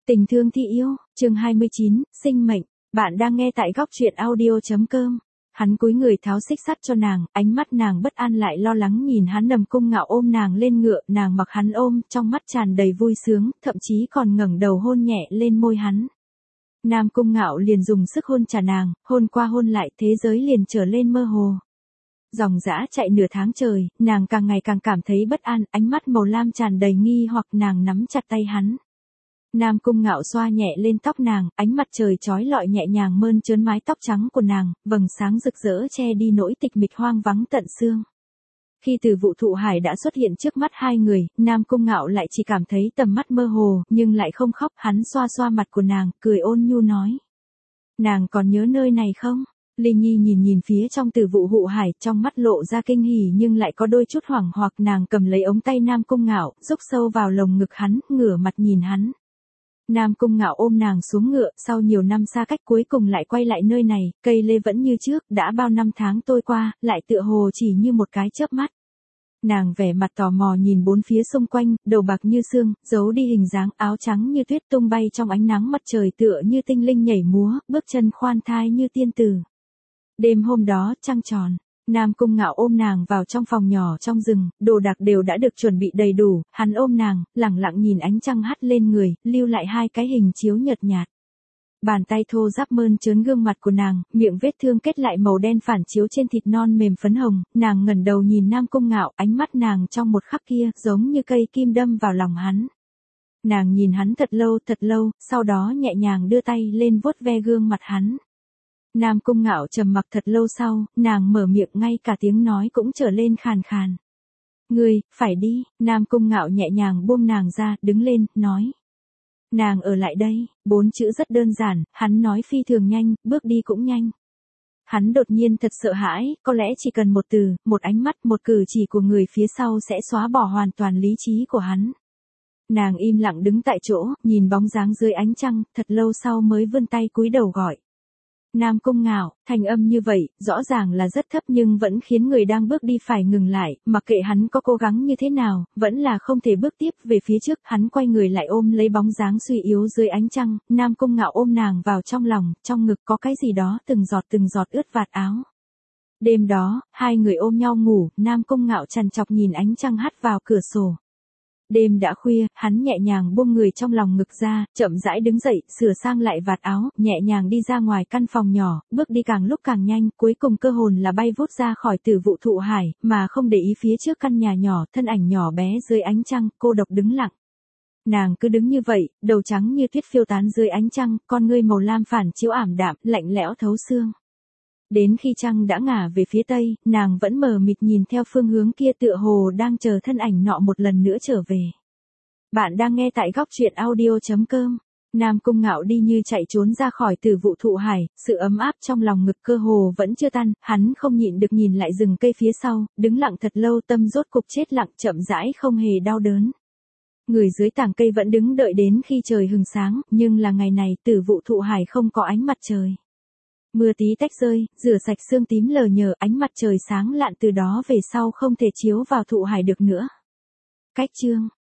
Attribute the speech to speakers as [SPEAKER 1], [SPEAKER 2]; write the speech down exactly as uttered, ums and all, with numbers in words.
[SPEAKER 1] Tình thương thi yêu, chương hai mươi chín, sinh mệnh. Bạn đang nghe tại góc truyện audio.com. Hắn cúi người tháo xích sắt cho nàng, ánh mắt nàng bất an lại lo lắng nhìn hắn nằm cung ngạo ôm nàng lên ngựa, nàng mặc hắn ôm, trong mắt tràn đầy vui sướng, thậm chí còn ngẩng đầu hôn nhẹ lên môi hắn. Nam Cung Ngạo liền dùng sức hôn trả nàng, hôn qua hôn lại, thế giới liền trở lên mơ hồ. Dòng dã chạy nửa tháng trời, nàng càng ngày càng cảm thấy bất an, ánh mắt màu lam tràn đầy nghi hoặc, nàng nắm chặt tay hắn. Nam Cung Ngạo xoa nhẹ lên tóc nàng, ánh mặt trời chói lọi nhẹ nhàng mơn trớn mái tóc trắng của nàng, vầng sáng rực rỡ che đi nỗi tịch mịch hoang vắng tận xương. Khi Từ Vụ Thụ Hải đã xuất hiện trước mắt hai người, Nam Cung Ngạo lại chỉ cảm thấy tầm mắt mơ hồ, nhưng lại không khóc, hắn xoa xoa mặt của nàng, cười ôn nhu nói. Nàng còn nhớ nơi này không? Ly Nhi nhìn nhìn phía trong Từ Vụ Thụ Hải, trong mắt lộ ra kinh hỉ nhưng lại có đôi chút hoảng hoặc, nàng cầm lấy ống tay Nam Cung Ngạo, rúc sâu vào lồng ngực hắn, ngửa mặt nhìn hắn. Nam Cung Ngạo ôm nàng xuống ngựa, sau nhiều năm xa cách cuối cùng lại quay lại nơi này, cây lê vẫn như trước, đã bao năm tháng trôi qua, lại tựa hồ chỉ như một cái chớp mắt. Nàng vẻ mặt tò mò nhìn bốn phía xung quanh, đầu bạc như xương, giấu đi hình dáng, áo trắng như tuyết tung bay trong ánh nắng mặt trời tựa như tinh linh nhảy múa, bước chân khoan thai như tiên tử. Đêm hôm đó, trăng tròn. Nam Cung Ngạo ôm nàng vào trong phòng nhỏ trong rừng, đồ đạc đều đã được chuẩn bị đầy đủ, hắn ôm nàng, lẳng lặng nhìn ánh trăng hắt lên người, lưu lại hai cái hình chiếu nhợt nhạt. Bàn tay thô ráp mơn trớn gương mặt của nàng, miệng vết thương kết lại màu đen phản chiếu trên thịt non mềm phấn hồng, nàng ngẩng đầu nhìn Nam Cung Ngạo, ánh mắt nàng trong một khắc kia, giống như cây kim đâm vào lòng hắn. Nàng nhìn hắn thật lâu thật lâu, sau đó nhẹ nhàng đưa tay lên vuốt ve gương mặt hắn. Nam Cung Ngạo trầm mặc thật lâu sau, nàng mở miệng ngay cả tiếng nói cũng trở lên khàn khàn. Ngươi, phải đi, Nam Cung Ngạo nhẹ nhàng buông nàng ra, đứng lên, nói. Nàng ở lại đây, bốn chữ rất đơn giản, hắn nói phi thường nhanh, bước đi cũng nhanh. Hắn đột nhiên thật sợ hãi, có lẽ chỉ cần một từ, một ánh mắt, một cử chỉ của người phía sau sẽ xóa bỏ hoàn toàn lý trí của hắn. Nàng im lặng đứng tại chỗ, nhìn bóng dáng dưới ánh trăng, thật lâu sau mới vươn tay cúi đầu gọi. Nam Cung Ngạo, thanh âm như vậy, rõ ràng là rất thấp nhưng vẫn khiến người đang bước đi phải ngừng lại, mặc kệ hắn có cố gắng như thế nào, vẫn là không thể bước tiếp về phía trước, hắn quay người lại ôm lấy bóng dáng suy yếu dưới ánh trăng, Nam Cung Ngạo ôm nàng vào trong lòng, trong ngực có cái gì đó từng giọt từng giọt ướt vạt áo. Đêm đó, hai người ôm nhau ngủ, Nam Cung Ngạo trằn trọc nhìn ánh trăng hắt vào cửa sổ. Đêm đã khuya, hắn nhẹ nhàng buông người trong lòng ngực ra, chậm rãi đứng dậy, sửa sang lại vạt áo, nhẹ nhàng đi ra ngoài căn phòng nhỏ, bước đi càng lúc càng nhanh, cuối cùng cơ hồn là bay vút ra khỏi Từ Vụ Thụ Hải, mà không để ý phía trước căn nhà nhỏ, thân ảnh nhỏ bé dưới ánh trăng, cô độc đứng lặng. Nàng cứ đứng như vậy, đầu trắng như tuyết phiêu tán dưới ánh trăng, con ngươi màu lam phản chiếu ảm đạm, lạnh lẽo thấu xương. Đến khi trăng đã ngả về phía tây, nàng vẫn mờ mịt nhìn theo phương hướng kia tựa hồ đang chờ thân ảnh nọ một lần nữa trở về. Bạn đang nghe tại góc truyện audio.com. Nam Cung Ngạo đi như chạy trốn ra khỏi Từ Vụ Thụ Hải, sự ấm áp trong lòng ngực cơ hồ vẫn chưa tan, hắn không nhịn được nhìn lại rừng cây phía sau, đứng lặng thật lâu, tâm rốt cục chết lặng, chậm rãi không hề đau đớn. Người dưới tảng cây vẫn đứng đợi đến khi trời hừng sáng, nhưng là ngày này Từ Vụ Thụ Hải không có ánh mặt trời. Mưa tí tách rơi, rửa sạch sương tím lờ nhờ, ánh mặt trời sáng lạn từ đó về sau không thể chiếu vào Thụ Hải được nữa. Cách chương